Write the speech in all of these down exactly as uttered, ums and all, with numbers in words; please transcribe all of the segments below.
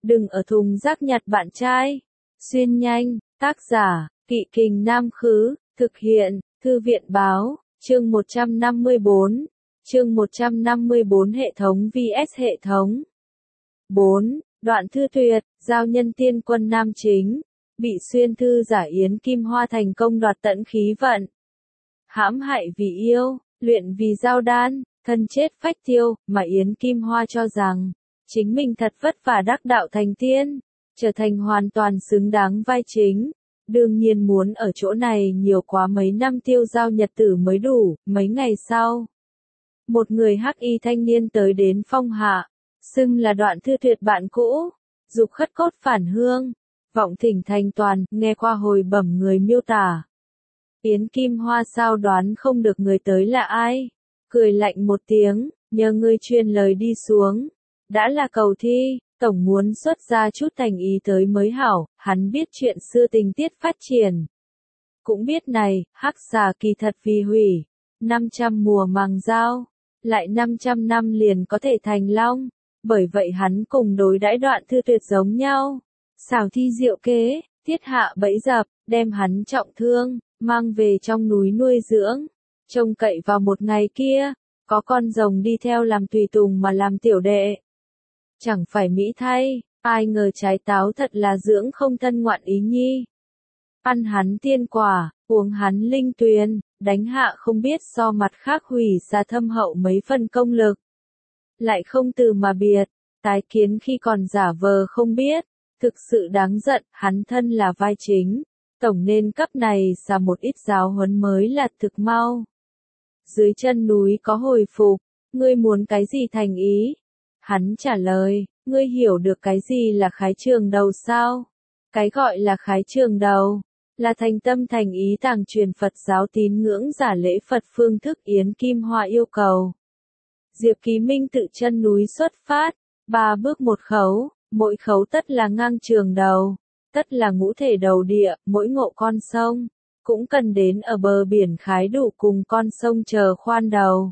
đừng ở thùng rác nhặt bạn trai. Xuyên nhanh, tác giả, Kỵ Kình Nam Khứ, thực hiện, Thư viện Báo, chương một trăm năm mươi tư, chương một trăm năm mươi tư hệ thống vs hệ thống. bốn. Đoạn Thư Tuyệt, giao nhân tiên quân nam chính, bị xuyên thư giả Yến Kim Hoa thành công đoạt tận khí vận. Hãm hại vì yêu, luyện vì giao đan, thân chết phách tiêu, mà Yến Kim Hoa cho rằng, chính mình thật vất vả đắc đạo thành tiên, trở thành hoàn toàn xứng đáng vai chính. Đương nhiên muốn ở chỗ này nhiều quá mấy năm tiêu giao nhật tử mới đủ. Mấy ngày sau, một người hắc y thanh niên tới đến phong hạ, xưng là Đoạn Thư Tuyệt bạn cũ, dục khất cốt phản hương, vọng thỉnh thành toàn, nghe qua hồi bẩm người miêu tả. Yến Kim Hoa sao đoán không được người tới là ai, cười lạnh một tiếng, nhờ ngươi truyền lời đi xuống, đã là cầu thi, tổng muốn xuất ra chút thành ý tới mới hảo. Hắn biết chuyện xưa tình tiết phát triển, cũng biết này, hắc xà kỳ thật vì hủy năm trăm mùa màng giao, lại năm trăm năm liền có thể thành long, bởi vậy hắn cùng đối đãi Đoạn Thư Tuyệt giống nhau, xảo thi diệu kế, thiết hạ bẫy dập, đem hắn trọng thương, mang về trong núi nuôi dưỡng, trông cậy vào một ngày kia, có con rồng đi theo làm tùy tùng mà làm tiểu đệ. Chẳng phải mỹ thay, ai ngờ trái táo thật là dưỡng không thân ngoạn ý nhi. Ăn hắn tiên quả, uống hắn linh tuyền, đánh hạ không biết so mặt khác hủy xa thâm hậu mấy phần công lực. Lại không từ mà biệt, tái kiến khi còn giả vờ không biết, thực sự đáng giận, hắn thân là vai chính, tổng nên cấp này xà một ít giáo huấn mới là thực mau. Dưới chân núi có hồi phục, ngươi muốn cái gì thành ý? Hắn trả lời, ngươi hiểu được cái gì là khái trường đầu sao? Cái gọi là khái trường đầu, là thành tâm thành ý tàng truyền Phật giáo tín ngưỡng giả lễ Phật phương thức Yến Kim Hoa yêu cầu. Diệp Ký Minh tự chân núi xuất phát, ba bước một khấu, mỗi khấu tất là ngang trường đầu, tất là ngũ thể đầu địa, mỗi ngộ con sông, cũng cần đến ở bờ biển khái đủ cùng con sông chờ khoan đầu,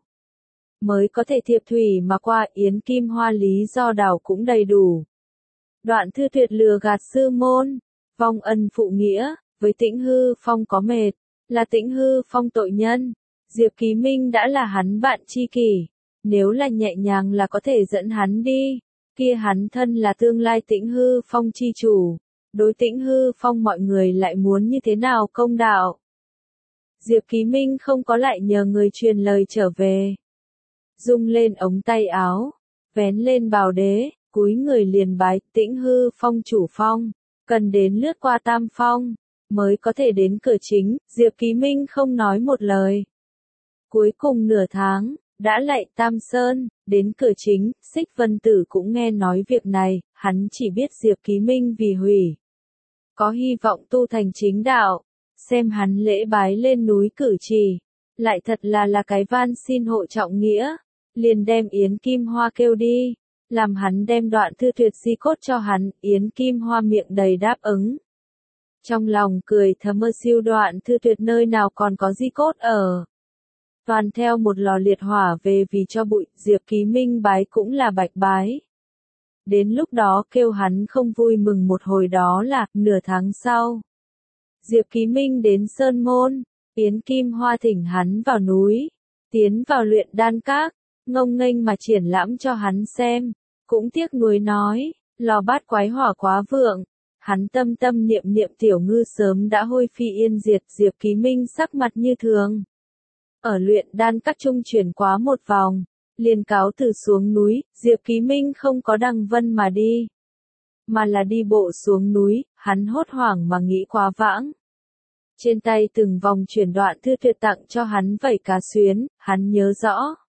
mới có thể thiệp thủy mà qua. Yến Kim Hoa lý do đảo cũng đầy đủ. Đoạn Thư Tuyệt lừa gạt sư môn, vong ân phụ nghĩa, với Tĩnh Hư Phong có mệt, là Tĩnh Hư Phong tội nhân, Diệp Ký Minh đã là hắn bạn tri kỷ, nếu là nhẹ nhàng là có thể dẫn hắn đi, kia hắn thân là tương lai Tĩnh Hư Phong chi chủ, đối Tĩnh Hư Phong mọi người lại muốn như thế nào công đạo. Diệp Ký Minh không có lại nhờ người truyền lời trở về. Rung lên ống tay áo, vén lên bào đế, cúi người liền bái Tĩnh Hư Phong chủ phong, cần đến lướt qua tam phong, mới có thể đến cửa chính. Diệp Ký Minh không nói một lời. Cuối cùng nửa tháng, đã lạy Tam Sơn, đến cửa chính, Xích Vân Tử cũng nghe nói việc này, hắn chỉ biết Diệp Ký Minh vì hủy có hy vọng tu thành chính đạo, xem hắn lễ bái lên núi cử trì, lại thật là là cái van xin hộ trọng nghĩa, liền đem Yến Kim Hoa kêu đi, làm hắn đem Đoạn Thư Tuyệt di cốt cho hắn. Yến Kim Hoa miệng đầy đáp ứng, trong lòng cười thầm mơ siêu Đoạn Thư Tuyệt nơi nào còn có di cốt ở, toàn theo một lò liệt hỏa về vì cho bụi. Diệp Ký Minh bái cũng là bạch bái, đến lúc đó kêu hắn không vui mừng một hồi đó là nửa tháng sau. Diệp Ký Minh đến Sơn Môn, Yến Kim Hoa thỉnh hắn vào núi, tiến vào luyện đan các, ngông nghênh mà triển lãm cho hắn xem, cũng tiếc nuối nói, lò bát quái hỏa quá vượng, hắn tâm tâm niệm niệm tiểu ngư sớm đã hôi phi yên diệt. Diệp Ký Minh sắc mặt như thường, ở luyện đan các trung chuyển quá một vòng, liền cáo từ xuống núi. Diệp Ký Minh không có đăng vân mà đi, mà là đi bộ xuống núi, hắn hốt hoảng mà nghĩ quá vãng. Trên tay từng vòng chuyển Đoạn Thư Tuyệt tặng cho hắn vảy cá xuyến, hắn nhớ rõ.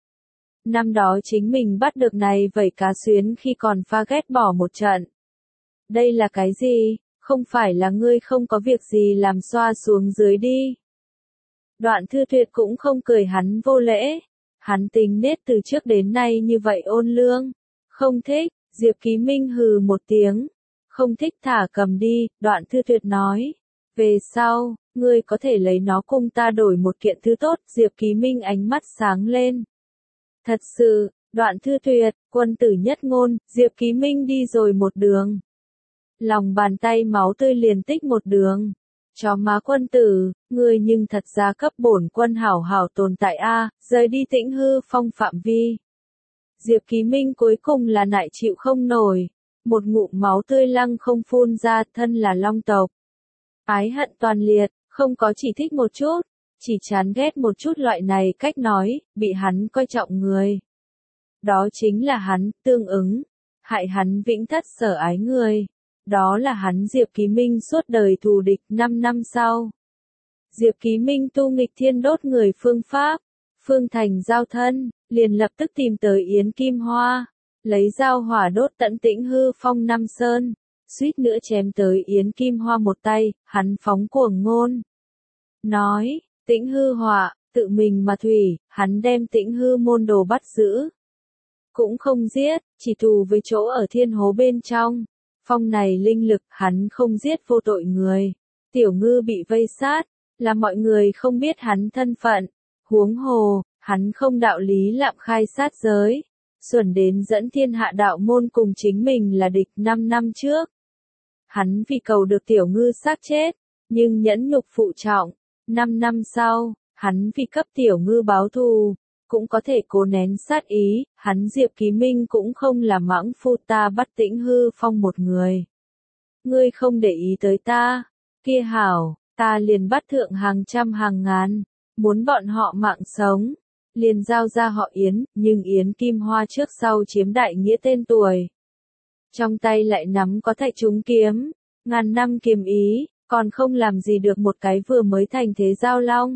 Năm đó chính mình bắt được này vảy cá xuyến khi còn pha ghét bỏ một trận. Đây là cái gì? Không phải là ngươi không có việc gì làm xoa xuống dưới đi. Đoạn Thư Tuyệt cũng không cười hắn vô lễ. Hắn tính nết từ trước đến nay như vậy ôn lương. Không thích. Diệp Ký Minh hừ một tiếng. Không thích thả cầm đi. Đoạn Thư Tuyệt nói. Về sau, ngươi có thể lấy nó cùng ta đổi một kiện thứ tốt. Diệp Ký Minh ánh mắt sáng lên. Thật sự, Đoạn Thư Tuyệt, quân tử nhất ngôn, Diệp Ký Minh đi rồi một đường. Lòng bàn tay máu tươi liền tích một đường. Chó má quân tử, người nhưng thật ra cấp bổn quân hảo hảo tồn tại a, rời đi Tĩnh Hư Phong phạm vi. Diệp Ký Minh cuối cùng là nại chịu không nổi, một ngụm máu tươi lăng không phun ra, thân là long tộc. Ái hận toàn liệt, không có chỉ thích một chút, chỉ chán ghét một chút loại này cách nói, bị hắn coi trọng người. Đó chính là hắn, tương ứng, hại hắn vĩnh thất sở ái người. Đó là hắn Diệp Ký Minh suốt đời thù địch năm năm sau. Diệp Ký Minh tu nghịch thiên đốt người phương pháp, phương thành giao thân, liền lập tức tìm tới Yến Kim Hoa, lấy dao hỏa đốt tận Tĩnh Hư Phong năm sơn, suýt nữa chém tới Yến Kim Hoa một tay, hắn phóng cuồng ngôn. Nói, Tĩnh Hư hỏa, tự mình mà thủy, hắn đem Tĩnh Hư môn đồ bắt giữ. Cũng không giết, chỉ tù với chỗ ở thiên hố bên trong. Phong này linh lực, hắn không giết vô tội người. Tiểu Ngư bị vây sát, là mọi người không biết hắn thân phận. Huống hồ, hắn không đạo lý lạm khai sát giới. Xuẩn đến dẫn thiên hạ đạo môn cùng chính mình là địch năm năm trước. Hắn vì cầu được Tiểu Ngư xác chết, nhưng nhẫn nhục phụ trọng. Năm năm sau, hắn vì cấp Tiểu Ngư báo thù, cũng có thể cố nén sát ý, hắn Diệp Ký Minh cũng không là mãng phu, ta bắt Tĩnh Hư Phong một người. Ngươi không để ý tới ta, kia hảo, ta liền bắt thượng hàng trăm hàng ngàn, muốn bọn họ mạng sống, liền giao ra họ Yến, nhưng Yến Kim Hoa trước sau chiếm đại nghĩa tên tuổi. Trong tay lại nắm có thạch trúng kiếm, ngàn năm kiềm ý, còn không làm gì được một cái vừa mới thành thế giao long.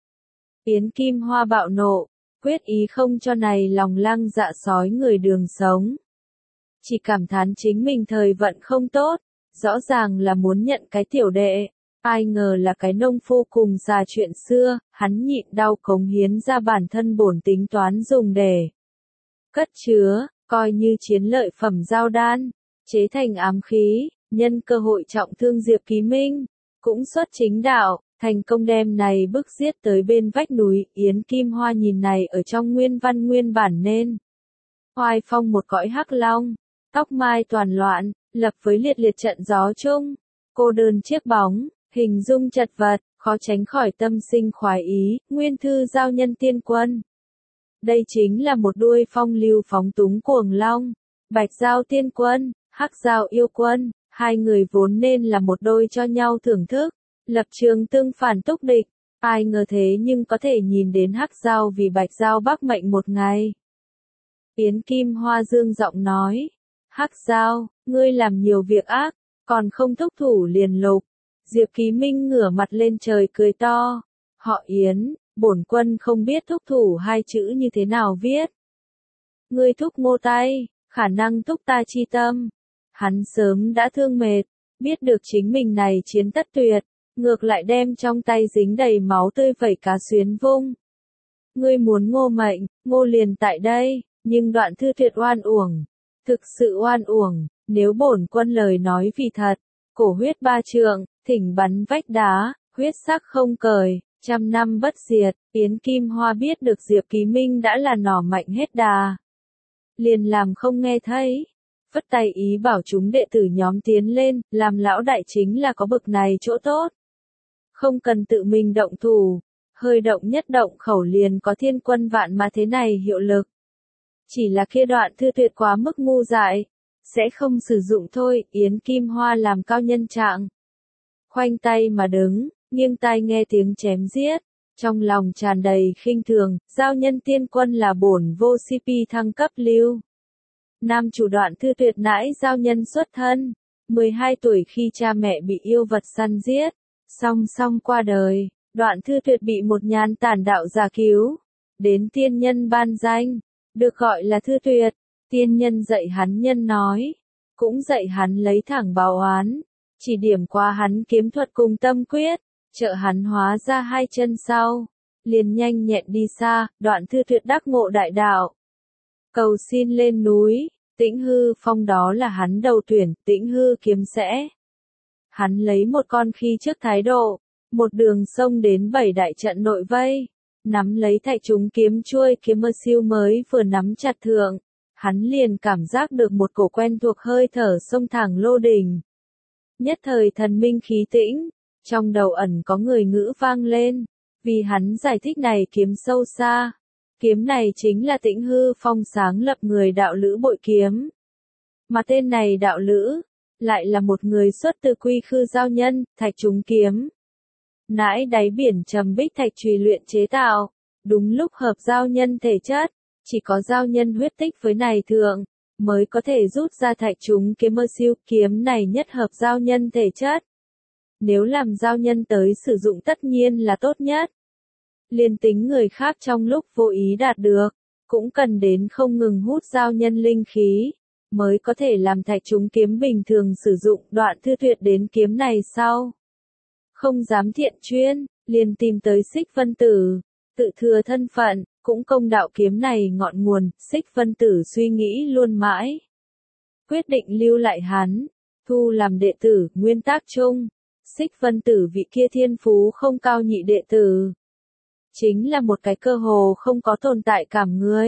Yến Kim Hoa bạo nộ, quyết ý không cho này lòng lăng dạ sói người đường sống. Chỉ cảm thán chính mình thời vận không tốt, rõ ràng là muốn nhận cái tiểu đệ, ai ngờ là cái nông phu cùng già chuyện xưa, hắn nhịn đau cống hiến ra bản thân bổn tính toán dùng để cất chứa, coi như chiến lợi phẩm giao đan, chế thành ám khí, nhân cơ hội trọng thương Diệp Ký Minh, cũng xuất chính đạo. Thành công đem này bức giết tới bên vách núi, Yến Kim Hoa nhìn này ở trong nguyên văn nguyên bản nên. Hoài phong một cõi hắc long, tóc mai toàn loạn, lập với liệt liệt trận gió chung, cô đơn chiếc bóng, hình dung chật vật, khó tránh khỏi tâm sinh khoái ý, nguyên thư giao nhân tiên quân. Đây chính là một đuôi phong lưu phóng túng cuồng long, bạch giao tiên quân, hắc giao yêu quân, hai người vốn nên là một đôi cho nhau thưởng thức. Lập trường tương phản túc địch, ai ngờ thế nhưng có thể nhìn đến hắc giao vì bạch giao bắc mệnh một ngày. Yến Kim Hoa dương giọng nói, hắc giao, ngươi làm nhiều việc ác, còn không thúc thủ liền lục. Diệp Ký Minh ngửa mặt lên trời cười to, họ Yến, bổn quân không biết thúc thủ hai chữ như thế nào viết. Ngươi thúc ngô tay, khả năng thúc ta chi tâm. Hắn sớm đã thương mệt, biết được chính mình này chiến tất tuyệt. Ngược lại đem trong tay dính đầy máu tươi vẩy cá xuyến vung. Ngươi muốn ngô mệnh, ngô liền tại đây, nhưng Đoạn Thư Tuyệt oan uổng. Thực sự oan uổng, nếu bổn quân lời nói vì thật, cổ huyết ba trượng, thỉnh bắn vách đá, huyết sắc không cời, trăm năm bất diệt. Yến Kim Hoa biết được Diệp Ký Minh đã là nỏ mạnh hết đà. Liền làm không nghe thấy. Phất tay ý bảo chúng đệ tử nhóm tiến lên, làm lão đại chính là có bực này chỗ tốt. Không cần tự mình động thủ, hơi động nhất động khẩu liền có thiên quân vạn mà thế này hiệu lực. Chỉ là kia Đoạn Thư Tuyệt quá mức ngu dại, sẽ không sử dụng thôi. Yến Kim Hoa làm cao nhân trạng, khoanh tay mà đứng, nghiêng tai nghe tiếng chém giết, trong lòng tràn đầy khinh thường. Giao nhân tiên quân là bổn vô xê pê thăng cấp lưu. Nam chủ Đoạn Thư Tuyệt nãi giao nhân xuất thân, mười hai tuổi khi cha mẹ bị yêu vật săn giết. Song song qua đời, Đoạn Thư Tuyệt bị một nhàn tản đạo giả cứu, đến tiên nhân ban danh, được gọi là Thư Tuyệt. Tiên nhân dạy hắn nhân nói, cũng dạy hắn lấy thẳng báo oán, chỉ điểm qua hắn kiếm thuật cùng tâm quyết, trợ hắn hóa ra hai chân sau, liền nhanh nhẹn đi xa. Đoạn Thư Tuyệt đắc ngộ đại đạo, cầu xin lên núi, Tĩnh Hư Phong đó là hắn đầu tuyển, Tĩnh Hư kiếm sẽ. Hắn lấy một con khi trước thái độ, một đường sông đến bảy đại trận nội vây, Nắm lấy thạch trúng kiếm chuôi kiếm mơ siêu mới vừa nắm chặt thượng, hắn liền cảm giác được một cổ quen thuộc hơi thở xông thẳng lô đỉnh. Nhất thời thần minh khí tĩnh, trong đầu ẩn có người ngữ vang lên, vì hắn giải thích này kiếm sâu xa. Kiếm này chính là Tĩnh Hư Phong sáng lập người đạo lữ bội kiếm. Mà tên này đạo lữ, lại là một người xuất từ Quy Khư giao nhân, thạch trúng kiếm. Nãi đáy biển trầm bích thạch trùy luyện chế tạo, đúng lúc hợp giao nhân thể chất, chỉ có giao nhân huyết tích với này thượng, mới có thể rút ra thạch trúng kiếm mơ siêu kiếm này nhất hợp giao nhân thể chất. Nếu làm giao nhân tới sử dụng tất nhiên là tốt nhất. Liên tính người khác trong lúc vô ý đạt được, cũng cần đến không ngừng hút giao nhân linh khí, mới có thể làm thạch trúng kiếm bình thường sử dụng. Đoạn Thư Tuyệt đến kiếm này sau. Không dám thiện chuyên, liền tìm tới Xích Vân Tử, tự thừa thân phận, cũng công đạo kiếm này ngọn nguồn. Xích Vân Tử suy nghĩ luôn mãi, quyết định lưu lại hắn, thu làm đệ tử. Nguyên tắc chung, Xích Vân Tử vị kia thiên phú không cao nhị đệ tử, chính là một cái cơ hồ không có tồn tại cảm người.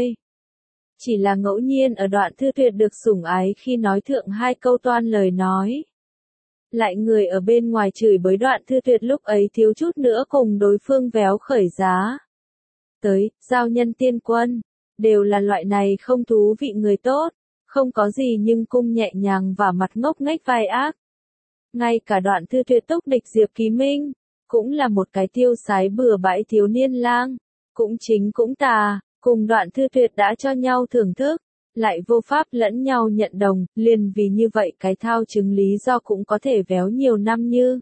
Chỉ là ngẫu nhiên ở Đoạn Thư Tuyệt được sủng ái khi nói thượng hai câu toan lời nói. Lại người ở bên ngoài chửi bới Đoạn Thư Tuyệt lúc ấy thiếu chút nữa cùng đối phương véo khởi giá. Tới, giao nhân tiên quân, đều là loại này không thú vị người tốt, không có gì nhưng cung nhẹ nhàng và mặt ngốc nghếch vai ác. Ngay cả Đoạn Thư Tuyệt túc địch Diệp Ký Minh, cũng là một cái tiêu sái bừa bãi thiếu niên lang, cũng chính cũng tà, cùng Đoạn Thư Tuyệt đã cho nhau thưởng thức, lại vô pháp lẫn nhau nhận đồng, liền vì như vậy cái thao chứng lý do cũng có thể véo nhiều năm như.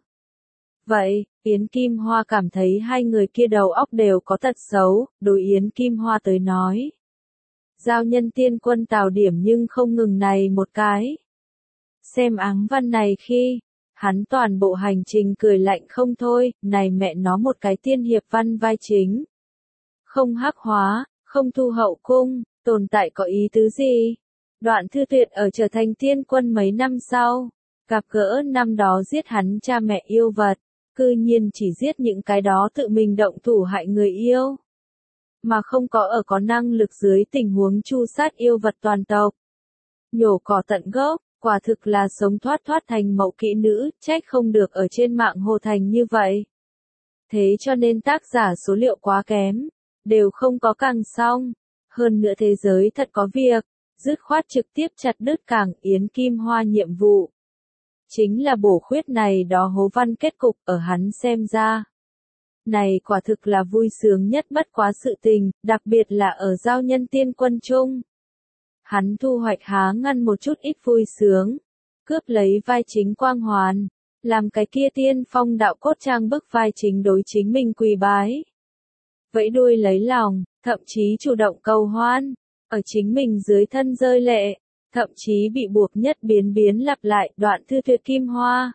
Vậy, Yến Kim Hoa cảm thấy hai người kia đầu óc đều có tật xấu, đối Yến Kim Hoa tới nói. Giao nhân tiên quân tào điểm nhưng không ngừng này một cái. Xem áng văn này khi, hắn toàn bộ hành trình cười lạnh không thôi, này mẹ nó một cái tiên hiệp văn vai chính. Không hắc hóa, không thu hậu cung, tồn tại có ý tứ gì? Đoạn Thư Tuyệt ở trở thành tiên quân mấy năm sau, gặp gỡ năm đó giết hắn cha mẹ yêu vật, cư nhiên chỉ giết những cái đó tự mình động thủ hại người yêu. Mà không có ở có năng lực dưới tình huống tru sát yêu vật toàn tộc. Nhổ cỏ tận gốc, quả thực là sống thoát thoát thành mẫu kỹ nữ, trách không được ở trên mạng hồ thành như vậy. Thế cho nên tác giả số liệu quá kém, đều không có càng xong. Hơn nữa thế giới thật có việc, dứt khoát trực tiếp chặt đứt Càng Yến Kim Hoa nhiệm vụ. Chính là bổ khuyết này đó hố văn kết cục ở hắn xem ra. Này quả thực là vui sướng nhất bất quá sự tình, đặc biệt là ở giao nhân tiên quân chung. Hắn thu hoạch há ngăn một chút ít vui sướng, cướp lấy vai chính quang hoàn, làm cái kia tiên phong đạo cốt trang bức vai chính đối chính mình quỳ bái. Vẫy đuôi lấy lòng, thậm chí chủ động cầu hoan, ở chính mình dưới thân rơi lệ, thậm chí bị buộc nhất biến biến lặp lại. Đoạn Thư Tuyệt Kim Hoa.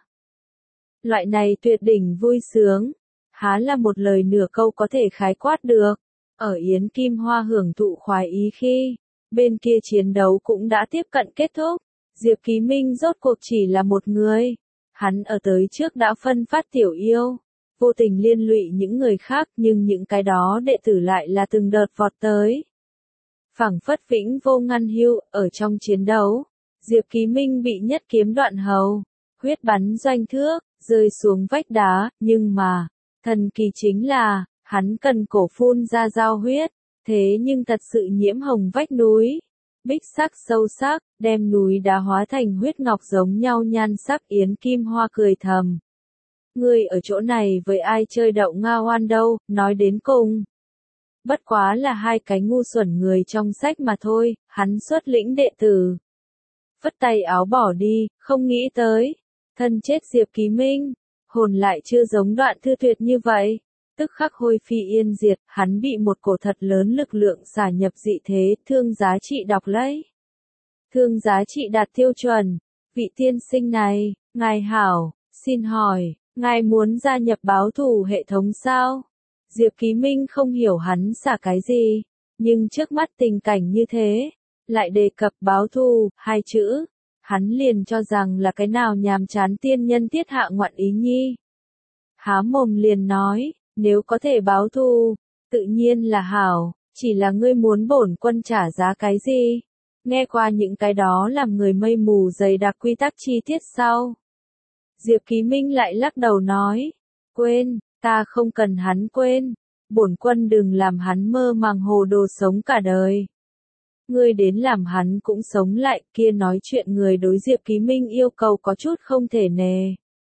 Loại này tuyệt đỉnh vui sướng, há là một lời nửa câu có thể khái quát được. Ở Yến Kim Hoa hưởng thụ khoái ý khi, bên kia chiến đấu cũng đã tiếp cận kết thúc, Diệp Ký Minh rốt cuộc chỉ là một người. Hắn ở tới trước đã phân phát tiểu yêu, vô tình liên lụy những người khác, nhưng những cái đó đệ tử lại là từng đợt vọt tới. Phảng phất vĩnh vô ngăn hưu, ở trong chiến đấu, Diệp Ký Minh bị nhất kiếm đoạn hầu, huyết bắn doanh thước, rơi xuống vách đá, nhưng mà, thần kỳ chính là, hắn cần cổ phun ra dao huyết, thế nhưng thật sự nhiễm hồng vách núi. Bích sắc sâu sắc, đem núi đá hóa thành huyết ngọc giống nhau nhan sắc. Yến Kim Hoa cười thầm. Ngươi ở chỗ này với ai chơi đậu nga oan đâu, nói đến cùng. Bất quá là hai cái ngu xuẩn người trong sách mà thôi, hắn xuất lĩnh đệ tử. Vất tay áo bỏ đi, không nghĩ tới. Thân chết Diệp Ký Minh, hồn lại chưa giống Đoạn Thư Tuyệt như vậy. Tức khắc hôi phi yên diệt, hắn bị một cổ thật lớn lực lượng xả nhập dị thế, thương giá trị đọc lấy. Thương giá trị đạt tiêu chuẩn. Vị tiên sinh này, ngài hảo, xin hỏi, ngài muốn gia nhập báo thù hệ thống sao? Diệp Ký Minh không hiểu hắn xả cái gì, nhưng trước mắt tình cảnh như thế, lại đề cập báo thù, hai chữ, hắn liền cho rằng là cái nào nhàm chán tiên nhân tiết hạ ngoạn ý nhi. Há mồm liền nói, nếu có thể báo thù, Tự nhiên là hảo, chỉ là ngươi muốn bổn quân trả giá cái gì? Nghe qua những cái đó làm người mây mù dày đặc quy tắc chi tiết sau. Diệp Ký Minh lại lắc đầu nói, quên, ta không cần hắn quên, bổn quân đừng làm hắn mơ màng hồ đồ sống cả đời. Ngươi đến làm hắn cũng sống lại, kia nói chuyện người đối Diệp Ký Minh yêu cầu có chút không thể nề.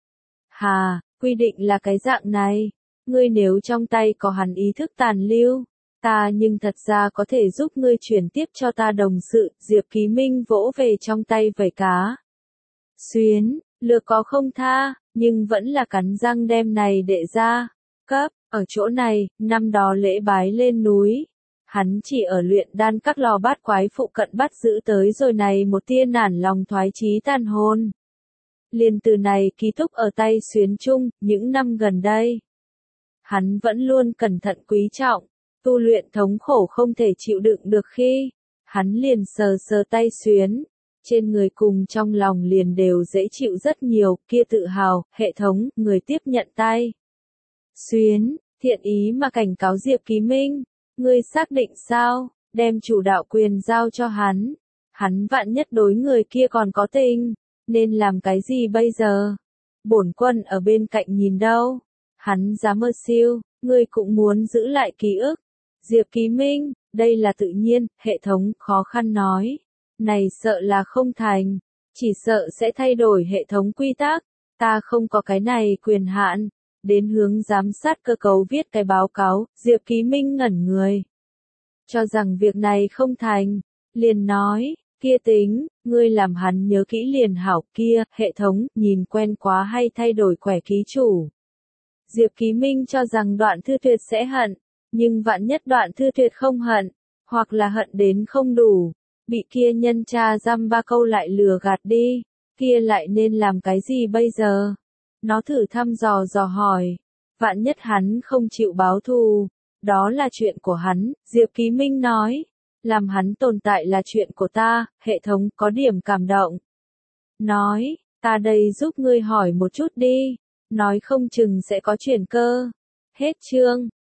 Hà, quy định là cái dạng này, ngươi nếu trong tay có hắn ý thức tàn lưu, ta nhưng thật ra có thể giúp ngươi chuyển tiếp cho ta đồng sự, Diệp Ký Minh vỗ về trong tay vẩy cá. Xuyến, lược có không tha, nhưng vẫn là cắn răng đem này đệ ra, cấp, ở chỗ này, năm đó lễ bái lên núi. Hắn chỉ ở luyện đan các lò bát quái phụ cận bắt giữ tới rồi này một tia nản lòng thoái chí tàn hồn. Liền từ này ký túc ở tay Xuyến chung, những năm gần đây. Hắn vẫn luôn cẩn thận quý trọng, tu luyện thống khổ không thể chịu đựng được khi. Hắn liền sờ sờ tay Xuyến, trên người cùng trong lòng liền đều dễ chịu rất nhiều, kia tự hào, hệ thống, người tiếp nhận tay. Xuyến, thiện ý mà cảnh cáo Diệp Ký Minh. Ngươi xác định sao, đem chủ đạo quyền giao cho hắn. Hắn vạn nhất đối người kia còn có tình, nên làm cái gì bây giờ? Bổn quân ở bên cạnh nhìn đâu? Hắn dám mơ siêu, ngươi cũng muốn giữ lại ký ức. Diệp Ký Minh, đây là tự nhiên, hệ thống khó khăn nói. Này sợ là không thành, chỉ sợ sẽ thay đổi hệ thống quy tắc. Ta không có cái này quyền hạn. Đến hướng giám sát cơ cấu viết cái báo cáo, Diệp Ký Minh ngẩn người. Cho rằng việc này không thành, liền nói, kia tính, ngươi làm hắn nhớ kỹ liền hảo kia, hệ thống, nhìn quen quá hay thay đổi quẻ ký chủ. Diệp Ký Minh cho rằng Đoạn Thư Tuyệt sẽ hận, nhưng vạn nhất Đoạn Thư Tuyệt không hận, hoặc là hận đến không đủ, bị kia nhân cha dăm ba câu lại lừa gạt đi, kia lại nên làm cái gì bây giờ? Nó thử thăm dò dò hỏi, vạn nhất hắn không chịu báo thù, đó là chuyện của hắn, Diệp Ký Minh nói, làm hắn tồn tại là chuyện của ta, hệ thống có điểm cảm động. Nói, ta đây giúp ngươi hỏi một chút đi, nói không chừng sẽ có chuyển cơ. Hết chương.